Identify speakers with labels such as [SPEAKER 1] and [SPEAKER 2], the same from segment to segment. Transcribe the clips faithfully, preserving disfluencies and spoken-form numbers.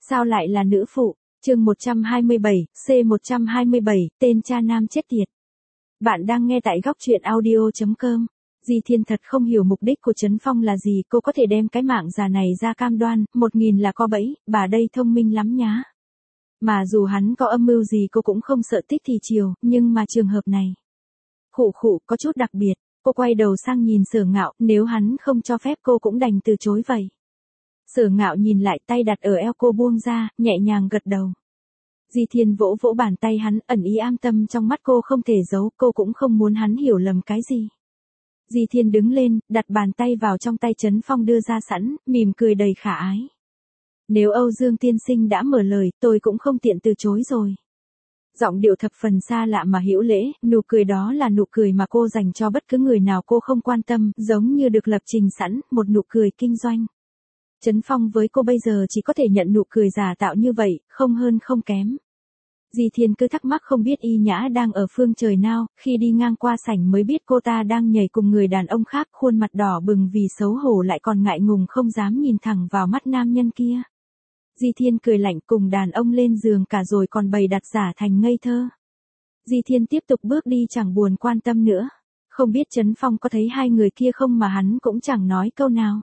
[SPEAKER 1] Sao lại là nữ phụ? Chương một trăm hai mươi bảy, C một trăm hai mươi bảy, tên cha nam chết tiệt. Bạn đang nghe tại góc truyện audio chấm com. Di Thiên thật không hiểu mục đích của Trấn Phong là gì, cô có thể đem cái mạng già này ra cam đoan, một nghìn là có bẫy, bà đây thông minh lắm nhá. Mà dù hắn có âm mưu gì cô cũng không sợ tích thì chiều, nhưng mà trường hợp này. Khụ khụ, có chút đặc biệt, cô quay đầu sang nhìn Sở Ngạo, nếu hắn không cho phép cô cũng đành từ chối vậy. Sở Ngạo nhìn lại, tay đặt ở eo cô buông ra, nhẹ nhàng gật đầu. Di Thiên vỗ vỗ bàn tay hắn, ẩn ý am tâm trong mắt cô không thể giấu, cô cũng không muốn hắn hiểu lầm cái gì. Di Thiên đứng lên, đặt bàn tay vào trong tay Trấn Phong đưa ra sẵn, mỉm cười đầy khả ái. Nếu Âu Dương tiên sinh đã mở lời, tôi cũng không tiện từ chối rồi. Giọng điệu thập phần xa lạ mà hữu lễ, nụ cười đó là nụ cười mà cô dành cho bất cứ người nào cô không quan tâm, giống như được lập trình sẵn, một nụ cười kinh doanh. Trấn Phong với cô bây giờ chỉ có thể nhận nụ cười giả tạo như vậy, không hơn không kém. Di Thiên cứ thắc mắc không biết Y Nhã đang ở phương trời nào, khi đi ngang qua sảnh mới biết cô ta đang nhảy cùng người đàn ông khác, khuôn mặt đỏ bừng vì xấu hổ lại còn ngại ngùng không dám nhìn thẳng vào mắt nam nhân kia. Di Thiên cười lạnh cùng đàn ông lên giường cả rồi còn bày đặt giả thành ngây thơ. Di Thiên tiếp tục bước đi chẳng buồn quan tâm nữa. Không biết Trấn Phong có thấy hai người kia không mà hắn cũng chẳng nói câu nào.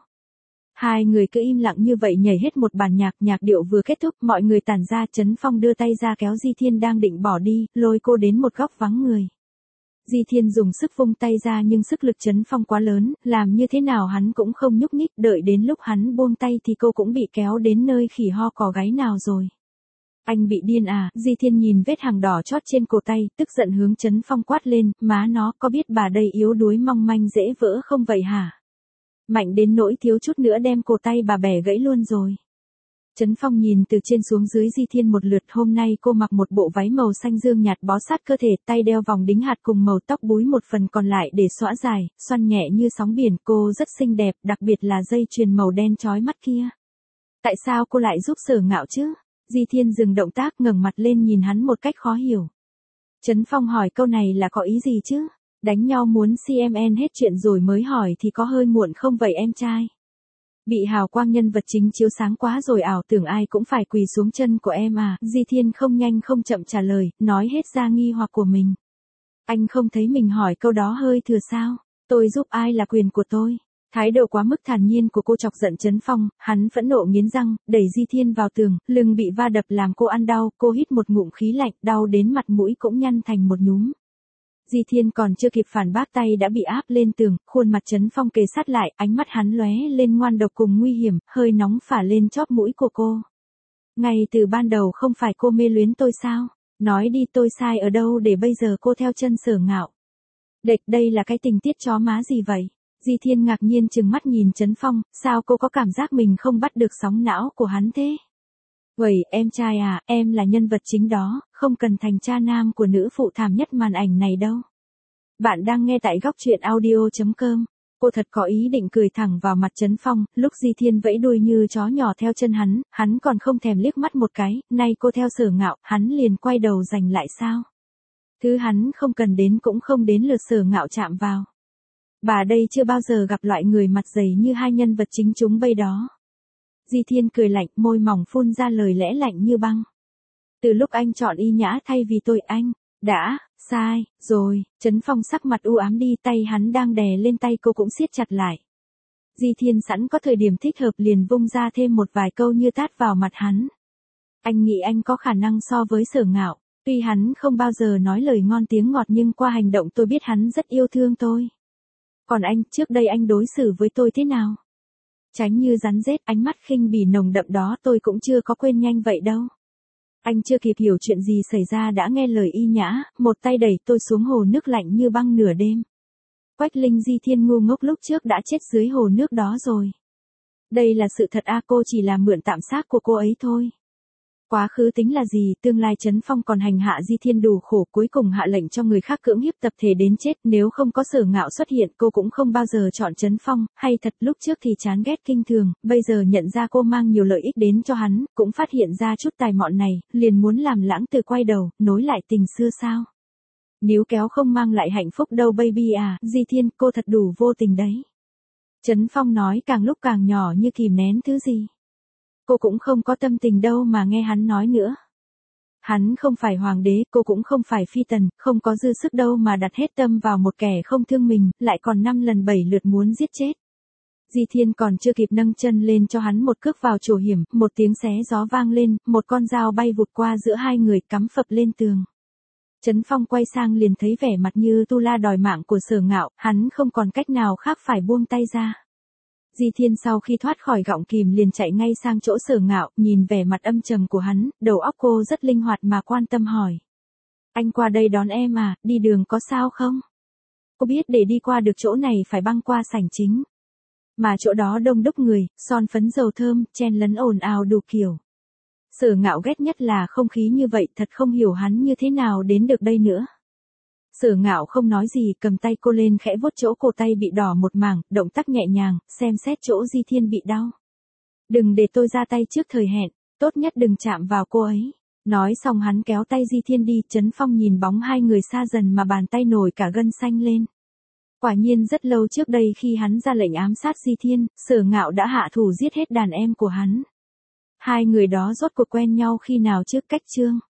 [SPEAKER 1] Hai người cứ im lặng như vậy nhảy hết một bản nhạc, nhạc điệu vừa kết thúc mọi người tản ra, Trấn Phong đưa tay ra kéo Di Thiên đang định bỏ đi, lôi cô đến một góc vắng người. Di Thiên dùng sức vung tay ra nhưng sức lực Trấn Phong quá lớn, làm như thế nào hắn cũng không nhúc nhích, đợi đến lúc hắn buông tay thì cô cũng bị kéo đến nơi khỉ ho cò gáy nào rồi. Anh bị điên à? Di Thiên nhìn vết hàng đỏ chót trên cổ tay, tức giận hướng Trấn Phong quát lên, má nó, có biết bà đây yếu đuối mong manh dễ vỡ không vậy hả? Mạnh đến nỗi thiếu chút nữa đem cổ tay bà bẻ gãy luôn rồi. Trấn Phong nhìn từ trên xuống dưới Di Thiên một lượt, hôm nay cô mặc một bộ váy màu xanh dương nhạt bó sát cơ thể, tay đeo vòng đính hạt cùng màu tóc búi một phần còn lại để xõa dài, xoăn nhẹ như sóng biển, cô rất xinh đẹp, đặc biệt là dây chuyền màu đen chói mắt kia. Tại sao cô lại giúp Sở Ngạo chứ? Di Thiên dừng động tác ngẩng mặt lên nhìn hắn một cách khó hiểu. Trấn Phong hỏi câu này là có ý gì chứ? Đánh nhau muốn xê em en hết chuyện rồi mới hỏi thì có hơi muộn không vậy em trai? Bị hào quang nhân vật chính chiếu sáng quá rồi ảo tưởng ai cũng phải quỳ xuống chân của em à? Di Thiên không nhanh không chậm trả lời, nói hết ra nghi hoặc của mình. Anh không thấy mình hỏi câu đó hơi thừa sao? Tôi giúp ai là quyền của tôi. Thái độ quá mức thản nhiên của cô chọc giận Trấn Phong, hắn phẫn nộ nghiến răng, đẩy Di Thiên vào tường, lưng bị va đập làm cô ăn đau, cô hít một ngụm khí lạnh, đau đến mặt mũi cũng nhăn thành một nhúm. Di Thiên còn chưa kịp phản bác tay đã bị áp lên tường, khuôn mặt Trấn Phong kề sát lại, ánh mắt hắn lóe lên ngoan độc cùng nguy hiểm, hơi nóng phả lên chóp mũi của cô. Ngay từ ban đầu không phải cô mê luyến tôi sao? Nói đi tôi sai ở đâu để bây giờ cô theo chân Sở Ngạo? Đệch, đây là cái tình tiết chó má gì vậy? Di Thiên ngạc nhiên trừng mắt nhìn Trấn Phong, sao cô có cảm giác mình không bắt được sóng não của hắn thế? Vậy, em trai à, em là nhân vật chính đó, không cần thành cha nam của nữ phụ thảm nhất màn ảnh này đâu. Bạn đang nghe tại góc truyện audio chấm com. Cô thật có ý định cười thẳng vào mặt Trấn Phong, lúc Di Thiên vẫy đuôi như chó nhỏ theo chân hắn, hắn còn không thèm liếc mắt một cái, nay cô theo Sở Ngạo, hắn liền quay đầu giành lại sao? Thứ hắn không cần đến cũng không đến lượt Sở Ngạo chạm vào. Bà đây chưa bao giờ gặp loại người mặt dày như hai nhân vật chính chúng bây đó. Di Thiên cười lạnh, môi mỏng phun ra lời lẽ lạnh như băng. Từ lúc anh chọn Y Nhã thay vì tôi, anh đã sai rồi. Trấn Phong sắc mặt u ám đi, tay hắn đang đè lên tay cô cũng siết chặt lại. Di Thiên sẵn có thời điểm thích hợp liền vung ra thêm một vài câu như tát vào mặt hắn. Anh nghĩ anh có khả năng so với Sở Ngạo, tuy hắn không bao giờ nói lời ngon tiếng ngọt nhưng qua hành động tôi biết hắn rất yêu thương tôi. Còn anh, trước đây anh đối xử với tôi thế nào? Tránh như rắn rết, ánh mắt khinh bỉ nồng đậm đó tôi cũng chưa có quên nhanh vậy đâu. Anh chưa kịp hiểu chuyện gì xảy ra đã nghe lời Y Nhã, một tay đẩy tôi xuống hồ nước lạnh như băng nửa đêm. Quách Linh Di Thiên ngu ngốc lúc trước đã chết dưới hồ nước đó rồi. Đây là sự thật à, cô chỉ là mượn tạm xác của cô ấy thôi. Quá khứ tính là gì, tương lai Trấn Phong còn hành hạ Di Thiên đủ khổ, cuối cùng hạ lệnh cho người khác cưỡng hiếp tập thể đến chết, nếu không có Sở Ngạo xuất hiện cô cũng không bao giờ chọn Trấn Phong, hay thật lúc trước thì chán ghét kinh thường, bây giờ nhận ra cô mang nhiều lợi ích đến cho hắn, cũng phát hiện ra chút tài mọn này, liền muốn làm lãng từ quay đầu, nối lại tình xưa sao? Níu kéo không mang lại hạnh phúc đâu baby à, Di Thiên, cô thật đủ vô tình đấy. Trấn Phong nói càng lúc càng nhỏ như kìm nén thứ gì. cô cũng không có tâm tình đâu mà nghe hắn nói nữa. Hắn không phải hoàng đế, cô cũng không phải phi tần, không có dư sức đâu mà đặt hết tâm vào một kẻ không thương mình, lại còn năm lần bảy lượt muốn giết chết. Di Thiên còn chưa kịp nâng chân lên cho hắn một cước vào chỗ hiểm, một tiếng xé gió vang lên, một con dao bay vụt qua giữa hai người cắm phập lên tường. Trấn Phong quay sang liền thấy vẻ mặt như tu la đòi mạng của Sở Ngạo, hắn không còn cách nào khác phải buông tay ra. Di Thiên sau khi thoát khỏi gọng kìm liền chạy ngay sang chỗ Sở Ngạo, nhìn vẻ mặt âm trầm của hắn, đầu óc cô rất linh hoạt mà quan tâm hỏi. Anh qua đây đón em à, đi đường có sao không? Cô biết để đi qua được chỗ này phải băng qua sảnh chính. Mà chỗ đó đông đúc người, son phấn dầu thơm, chen lấn ồn ào đủ kiểu. Sở Ngạo ghét nhất là không khí như vậy, thật không hiểu hắn như thế nào đến được đây nữa. Sở Ngạo không nói gì, cầm tay cô lên khẽ vuốt chỗ cổ tay bị đỏ một mảng, động tác nhẹ nhàng, xem xét chỗ Di Thiên bị đau. Đừng để tôi ra tay trước thời hẹn, tốt nhất đừng chạm vào cô ấy. Nói xong hắn kéo tay Di Thiên đi, Trấn Phong nhìn bóng hai người xa dần mà bàn tay nổi cả gân xanh lên. Quả nhiên rất lâu trước đây khi hắn ra lệnh ám sát Di Thiên, Sở Ngạo đã hạ thủ giết hết đàn em của hắn. Hai người đó rốt cuộc quen nhau khi nào trước cách chương.